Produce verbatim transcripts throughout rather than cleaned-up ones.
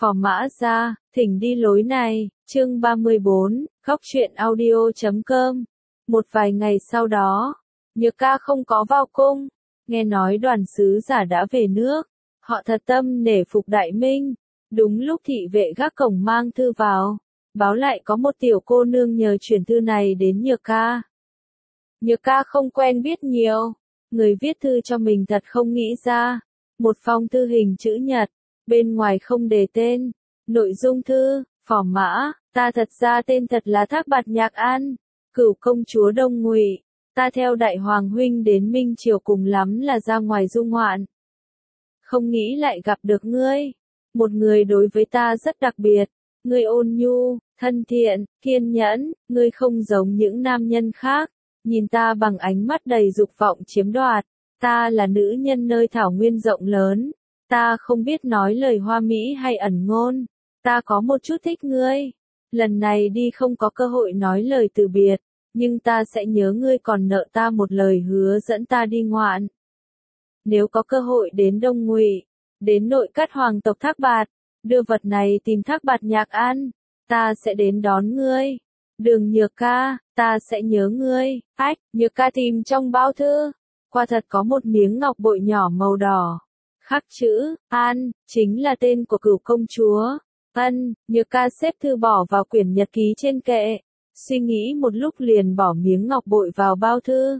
Phò Mã Gia, thỉnh đi lối này, chương ba mươi bốn, góc truyện audio chấm com. Một vài ngày sau đó, Nhược Ca không có vào cung, nghe nói đoàn sứ giả đã về nước, họ thật tâm nể phục Đại Minh. Đúng lúc thị vệ gác cổng mang thư vào, báo lại có một tiểu cô nương nhờ chuyển thư này đến Nhược Ca. Nhược Ca không quen biết nhiều, người viết thư cho mình thật không nghĩ ra. Một phong thư hình chữ nhật, bên ngoài không đề tên. Nội dung thư: Phò Mã, ta thật ra tên thật là Thác Bạt Nhạc An, cửu công chúa Đông Ngụy. Ta theo đại hoàng huynh đến Minh Triều, cùng lắm là ra ngoài du ngoạn. Không nghĩ lại gặp được ngươi, một người đối với ta rất đặc biệt. Ngươi ôn nhu, thân thiện, kiên nhẫn, ngươi không giống những nam nhân khác, nhìn ta bằng ánh mắt đầy dục vọng chiếm đoạt. Ta là nữ nhân nơi thảo nguyên rộng lớn, ta không biết nói lời hoa mỹ hay ẩn ngôn, ta có một chút thích ngươi. Lần này đi không có cơ hội nói lời từ biệt, nhưng ta sẽ nhớ ngươi còn nợ ta một lời hứa dẫn ta đi ngoạn. Nếu có cơ hội đến Đông Ngụy, đến nội các hoàng tộc Thác Bạt, đưa vật này tìm Thác Bạt Nhạc An, ta sẽ đến đón ngươi. Đường Nhược Ca, ta sẽ nhớ ngươi. Ách, Nhược Ca tìm trong bao thư, quả thật có một miếng ngọc bội nhỏ màu đỏ, khắc chữ An, chính là tên của cửu công chúa. Ân, Nhược Ca xếp thư bỏ vào quyển nhật ký trên kệ, suy nghĩ một lúc liền bỏ miếng ngọc bội vào bao thư.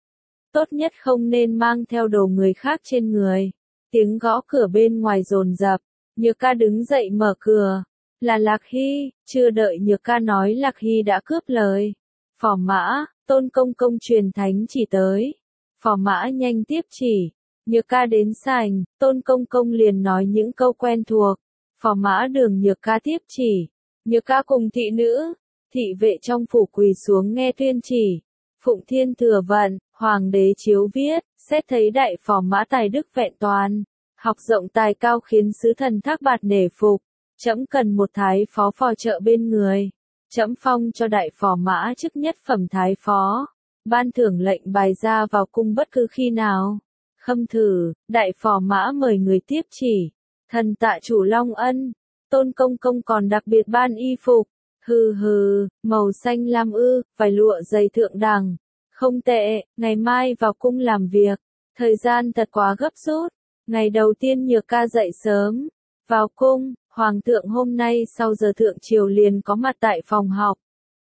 Tốt nhất không nên mang theo đồ người khác trên người. Tiếng gõ cửa bên ngoài dồn dập, Nhược Ca đứng dậy mở cửa. Là Lạc Hy. Chưa đợi Nhược Ca nói, Lạc Hy đã cướp lời. Phò Mã, Tôn công công truyền thánh chỉ tới. Phò Mã nhanh tiếp chỉ. Nhược Ca đến sảnh, Tôn công công liền nói những câu quen thuộc. Phò Mã đường Nhược Ca tiếp chỉ. Nhược Ca cùng thị nữ, thị vệ trong phủ quỳ xuống nghe tuyên chỉ. Phụng Thiên thừa vận, Hoàng đế chiếu viết, xét thấy đại phò Mã tài đức vẹn toàn, học rộng tài cao khiến sứ thần Thác Bạt nể phục. Trẫm cần một thái phó phò trợ bên người. Trẫm phong cho đại phò Mã chức nhất phẩm thái phó. Ban thưởng lệnh bài ra vào cung bất cứ khi nào. Khâm thử, đại phò Mã mời người tiếp chỉ. Thần tạ chủ long ân. Tôn công công còn đặc biệt ban y phục. Hừ hừ, màu xanh lam ư, vải lụa dày thượng đẳng. Không tệ, ngày mai vào cung làm việc. Thời gian thật quá gấp rút. Ngày đầu tiên Nhược Ca dậy sớm. Vào cung, Hoàng thượng hôm nay sau giờ thượng triều liền có mặt tại phòng học.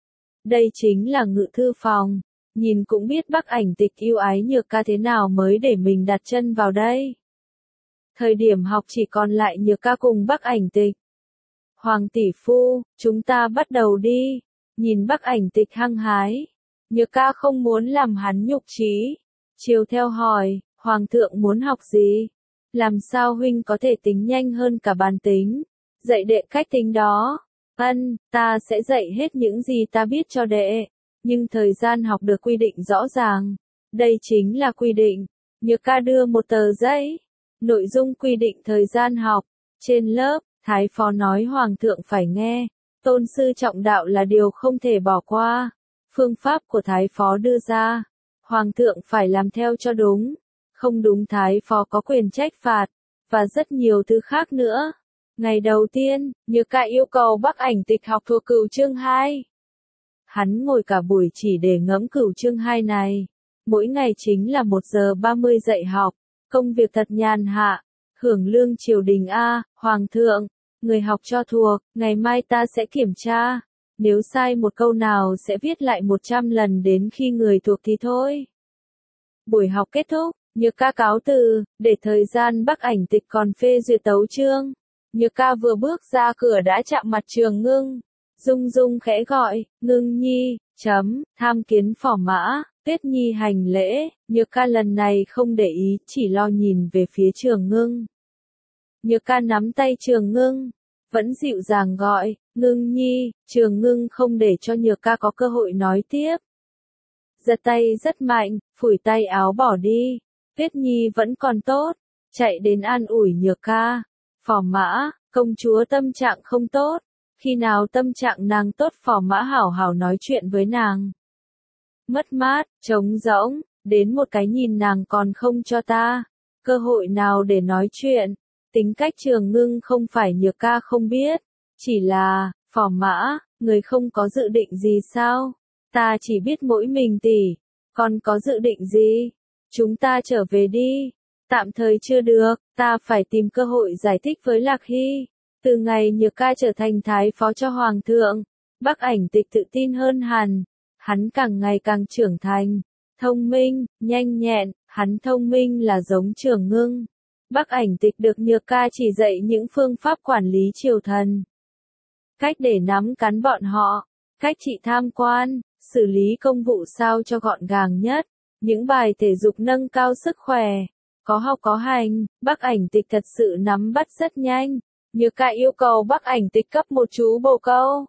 Đây chính là ngự thư phòng. Nhìn cũng biết Bắc Ảnh Tịch yêu ái Nhược Ca thế nào mới để mình đặt chân vào đây. Thời điểm học chỉ còn lại Nhược Ca cùng Bắc Ảnh Tịch. Hoàng tỷ phu, chúng ta bắt đầu đi. Nhìn Bắc Ảnh Tịch hăng hái, Nhược Ca không muốn làm hắn nhục trí. Chiều theo hỏi, Hoàng thượng muốn học gì? Làm sao huynh có thể tính nhanh hơn cả bàn tính? Dạy đệ cách tính đó. Ân, ta sẽ dạy hết những gì ta biết cho đệ. Nhưng thời gian học được quy định rõ ràng. Đây chính là quy định. Nhược Ca đưa một tờ giấy. Nội dung quy định thời gian học. Trên lớp, thái phó nói Hoàng thượng phải nghe. Tôn sư trọng đạo là điều không thể bỏ qua. Phương pháp của thái phó đưa ra, Hoàng thượng phải làm theo cho đúng. Không đúng thái phó có quyền trách phạt. Và rất nhiều thứ khác nữa. Ngày đầu tiên, Nhược Ca yêu cầu Bắc Ảnh Tịch học thuộc cửu chương hai. Hắn ngồi cả buổi chỉ để ngẫm cửu chương hai này. Mỗi ngày chính là một giờ ba mươi dạy học. Công việc thật nhàn hạ. Hưởng lương triều đình a, Hoàng thượng. Người học cho thuộc, ngày mai ta sẽ kiểm tra. Nếu sai một câu nào sẽ viết lại một trăm lần đến khi người thuộc thì thôi. Buổi học kết thúc, Nhược Ca cáo từ, để thời gian Bắc Ảnh Tịch còn phê duyệt tấu chương. Nhược Ca vừa bước ra cửa đã chạm mặt Trường Ngưng. Dung Dung khẽ gọi, Ngưng nhi, chấm, tham kiến phò Mã. Tuyết Nhi hành lễ. Nhược Ca lần này không để ý, chỉ lo nhìn về phía Trường Ngưng. Nhược Ca nắm tay Trường Ngưng, vẫn dịu dàng gọi, Ngưng nhi. Trường Ngưng không để cho Nhược Ca có cơ hội nói tiếp. Giật tay rất mạnh, phủi tay áo bỏ đi. Tuyết Nhi vẫn còn tốt, chạy đến an ủi Nhược Ca. Phò Mã, công chúa tâm trạng không tốt. Khi nào tâm trạng nàng tốt phò Mã hảo hảo nói chuyện với nàng. Mất mát, trống rỗng, đến một cái nhìn nàng còn không cho ta. Cơ hội nào để nói chuyện. Tính cách Trường Ngưng không phải Nhược Ca không biết, chỉ là, Phò Mã, người không có dự định gì sao? Ta chỉ biết mỗi mình tỷ, còn có dự định gì? Chúng ta trở về đi. Tạm thời chưa được, ta phải tìm cơ hội giải thích với Lạc Hy. Từ ngày Nhược Ca trở thành thái phó cho Hoàng thượng, Bắc Ảnh Tịch tự tin hơn hẳn. Hắn càng ngày càng trưởng thành, thông minh, nhanh nhẹn, hắn thông minh là giống Trường Ngưng. Bắc Ảnh Tịch được Nhược Ca chỉ dạy những phương pháp quản lý triều thần. Cách để nắm cắn bọn họ, cách trị tham quan, xử lý công vụ sao cho gọn gàng nhất, những bài thể dục nâng cao sức khỏe, có học có hành, Bắc Ảnh Tịch thật sự nắm bắt rất nhanh. Nhược Ca yêu cầu Bắc Ảnh Tịch cấp một chú bồ câu.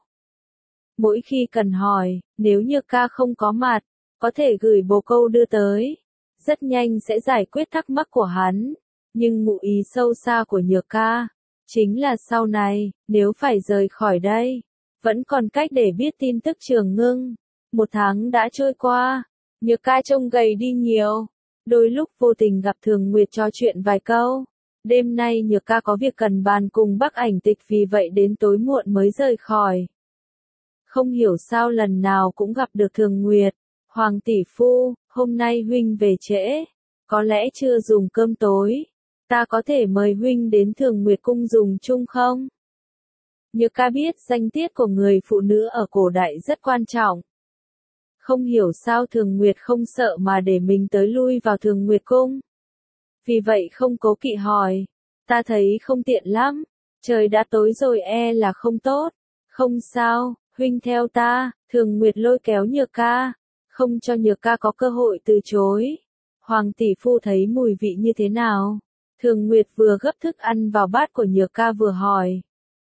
Mỗi khi cần hỏi, nếu Nhược Ca không có mặt, có thể gửi bồ câu đưa tới. Rất nhanh sẽ giải quyết thắc mắc của hắn. Nhưng ngụ ý sâu xa của Nhược Ca, chính là sau này, nếu phải rời khỏi đây, vẫn còn cách để biết tin tức Trường Ngưng. Một tháng đã trôi qua, Nhược Ca trông gầy đi nhiều. Đôi lúc vô tình gặp Thường Nguyệt trò chuyện vài câu. Đêm nay Nhược Ca có việc cần bàn cùng Bắc Ảnh Tịch, vì vậy đến tối muộn mới rời khỏi. Không hiểu sao lần nào cũng gặp được Thường Nguyệt. Hoàng tỷ phu, hôm nay huynh về trễ, có lẽ chưa dùng cơm tối. Ta có thể mời huynh đến Thường Nguyệt cung dùng chung không? Nhược Ca biết danh tiết của người phụ nữ ở cổ đại rất quan trọng. Không hiểu sao Thường Nguyệt không sợ mà để mình tới lui vào Thường Nguyệt cung. Vì vậy không cố kỵ hỏi, ta thấy không tiện lắm, trời đã tối rồi e là không tốt. Không sao, huynh theo ta. Thường Nguyệt lôi kéo Nhược Ca, không cho Nhược Ca có cơ hội từ chối. Hoàng tỷ phu thấy mùi vị như thế nào? Thường Nguyệt vừa gấp thức ăn vào bát của Nhược Ca vừa hỏi.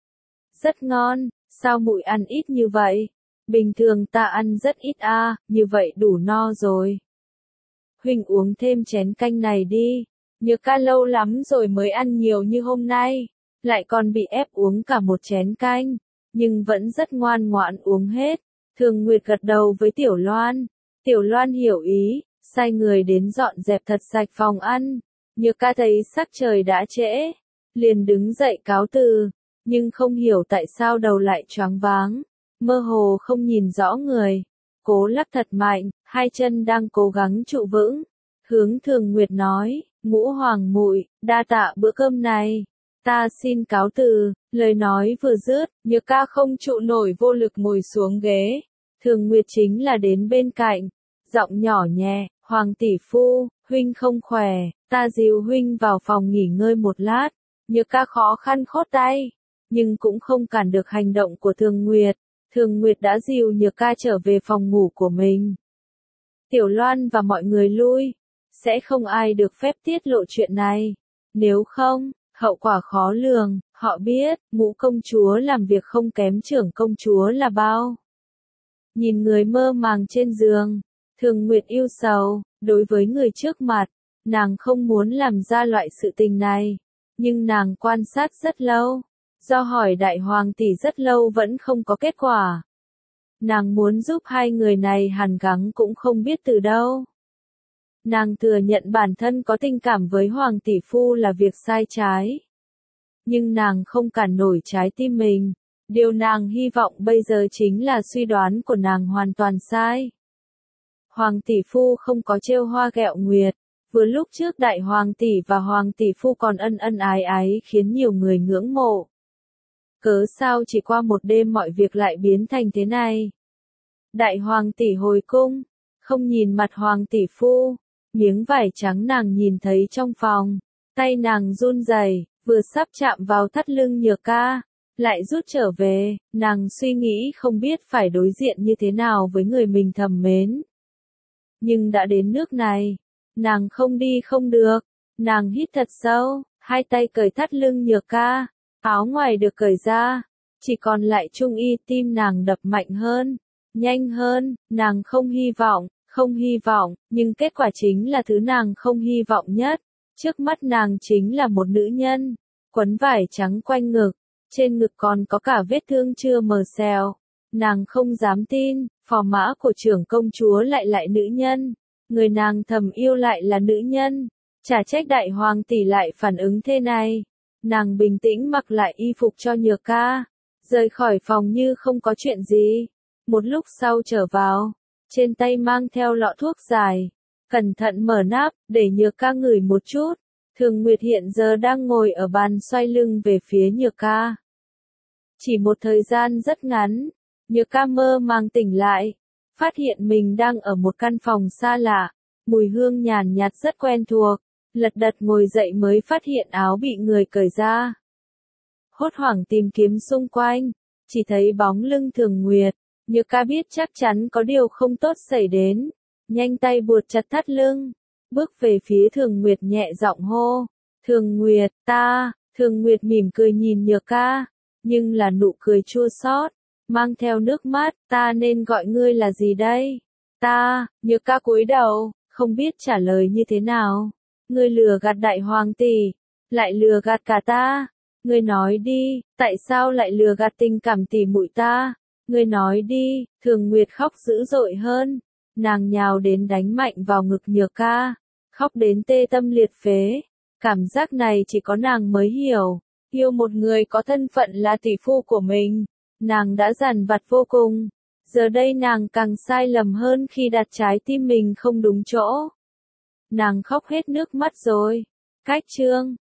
Rất ngon, sao muội ăn ít như vậy? Bình thường ta ăn rất ít a, à, như vậy đủ no rồi. Huynh uống thêm chén canh này đi. Nhược Ca lâu lắm rồi mới ăn nhiều như hôm nay, lại còn bị ép uống cả một chén canh, nhưng vẫn rất ngoan ngoãn uống hết. Thường Nguyệt gật đầu với Tiểu Loan. Tiểu Loan hiểu ý, sai người đến dọn dẹp thật sạch phòng ăn. Nhược Ca thấy sắc trời đã trễ, liền đứng dậy cáo từ, nhưng không hiểu tại sao đầu lại choáng váng, mơ hồ không nhìn rõ người. Cố lắc thật mạnh, hai chân đang cố gắng trụ vững. Hướng Thường Nguyệt nói, Ngũ Hoàng muội, đa tạ bữa cơm này. Ta xin cáo từ. Lời nói vừa dứt, Nhược Ca không trụ nổi vô lực ngồi xuống ghế. Thường Nguyệt chính là đến bên cạnh, giọng nhỏ nhẹ, Hoàng tỷ phu, huynh không khỏe, ta dìu huynh vào phòng nghỉ ngơi một lát. Nhược Ca khó khăn khốt tay, nhưng cũng không cản được hành động của Thường Nguyệt. Thường Nguyệt đã dìu Nhược Ca trở về phòng ngủ của mình. Tiểu Loan và mọi người lui, sẽ không ai được phép tiết lộ chuyện này. Nếu không, hậu quả khó lường. Họ biết, Ngũ công chúa làm việc không kém trưởng công chúa là bao. Nhìn người mơ màng trên giường, Thường Nguyệt yêu sầu. Đối với người trước mặt, nàng không muốn làm ra loại sự tình này, nhưng nàng quan sát rất lâu, do hỏi Đại Hoàng tỷ rất lâu vẫn không có kết quả. Nàng muốn giúp hai người này hàn gắn cũng không biết từ đâu. Nàng thừa nhận bản thân có tình cảm với Hoàng tỷ phu là việc sai trái, nhưng nàng không cản nổi trái tim mình. Điều nàng hy vọng bây giờ chính là suy đoán của nàng hoàn toàn sai. Hoàng tỷ phu không có trêu hoa ghẹo nguyệt. Vừa lúc trước Đại Hoàng tỷ và Hoàng tỷ phu còn ân ân ái ái khiến nhiều người ngưỡng mộ. Cớ sao chỉ qua một đêm mọi việc lại biến thành thế này? Đại Hoàng tỷ hồi cung, không nhìn mặt Hoàng tỷ phu, miếng vải trắng nàng nhìn thấy trong phòng, tay nàng run rẩy, vừa sắp chạm vào thắt lưng Nhược Ca, lại rút trở về. Nàng suy nghĩ không biết phải đối diện như thế nào với người mình thầm mến. Nhưng đã đến nước này, nàng không đi không được. Nàng hít thật sâu, hai tay cởi thắt lưng Nhược Ca, áo ngoài được cởi ra, chỉ còn lại trung y. Tim nàng đập mạnh hơn, nhanh hơn. Nàng không hy vọng, không hy vọng, nhưng kết quả chính là thứ nàng không hy vọng nhất. Trước mắt nàng chính là một nữ nhân, quấn vải trắng quanh ngực, trên ngực còn có cả vết thương chưa mờ xèo. Nàng không dám tin, phò mã của trưởng công chúa lại lại nữ nhân, người nàng thầm yêu lại là nữ nhân. Chả trách Đại Hoàng tỷ lại phản ứng thế này. Nàng bình tĩnh mặc lại y phục cho Nhược ca, rời khỏi phòng như không có chuyện gì. Một lúc sau trở vào, trên tay mang theo lọ thuốc dài, cẩn thận mở nắp, để Nhược ca ngửi một chút. Thường Nguyệt hiện giờ đang ngồi ở bàn xoay lưng về phía Nhược ca. Chỉ một thời gian rất ngắn, Nhược ca mơ màng tỉnh lại, phát hiện mình đang ở một căn phòng xa lạ, mùi hương nhàn nhạt rất quen thuộc, lật đật ngồi dậy mới phát hiện áo bị người cởi ra. Hốt hoảng tìm kiếm xung quanh, chỉ thấy bóng lưng Thường Nguyệt, Nhược ca biết chắc chắn có điều không tốt xảy đến, nhanh tay buộc chặt thắt lưng, bước về phía Thường Nguyệt nhẹ giọng hô, Thường Nguyệt, ta, Thường Nguyệt mỉm cười nhìn Nhược ca, nhưng là nụ cười chua xót, mang theo nước mắt, ta nên gọi ngươi là gì đây? Ta, Nhược ca cúi đầu, không biết trả lời như thế nào. Ngươi lừa gạt đại hoàng tỷ, lại lừa gạt cả ta. Ngươi nói đi, tại sao lại lừa gạt tình cảm tỷ muội ta? Ngươi nói đi, Thường Nguyệt khóc dữ dội hơn. Nàng nhào đến đánh mạnh vào ngực Nhược ca, khóc đến tê tâm liệt phế. Cảm giác này chỉ có nàng mới hiểu. Yêu một người có thân phận là tỷ phu của mình, nàng đã dằn vặt vô cùng. Giờ đây nàng càng sai lầm hơn khi đặt trái tim mình không đúng chỗ. Nàng khóc hết nước mắt rồi. Cách chương